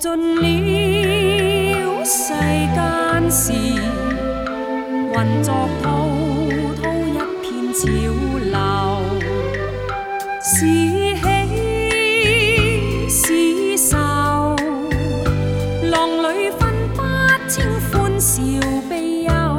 尽了世間事，混作滔滔一片潮流，是喜是愁，浪裏分不清歡笑悲憂，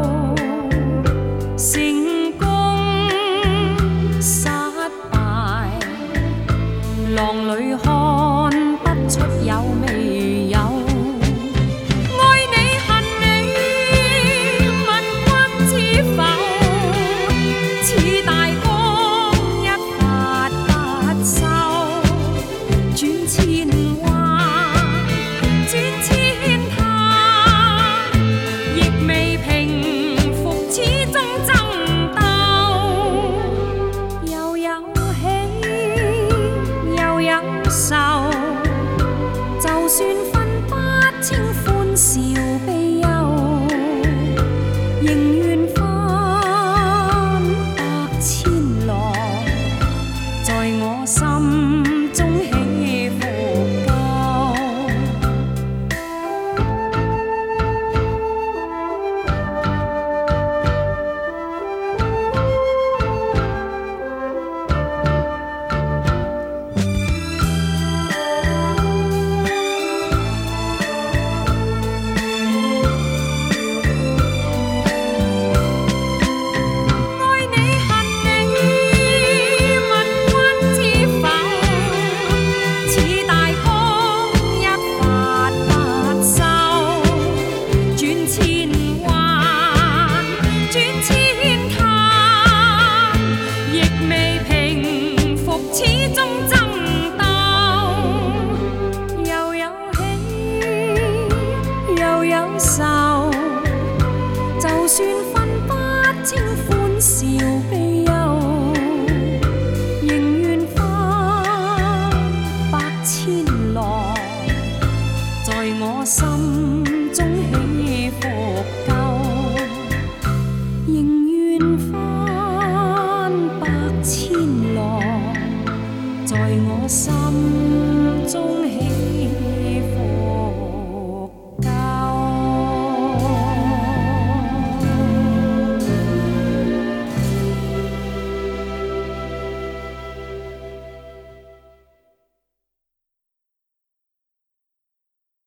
成功失敗，浪裏看不出有未有。愛你恨你，問君知否？似大江一發不收，轉千彎，轉千灘，亦未平復始終爭鬥，又有喜又有愁。就算分不清歡笑悲憂，仍願翻百千浪，在我心中起伏夠。又有喜又有愁。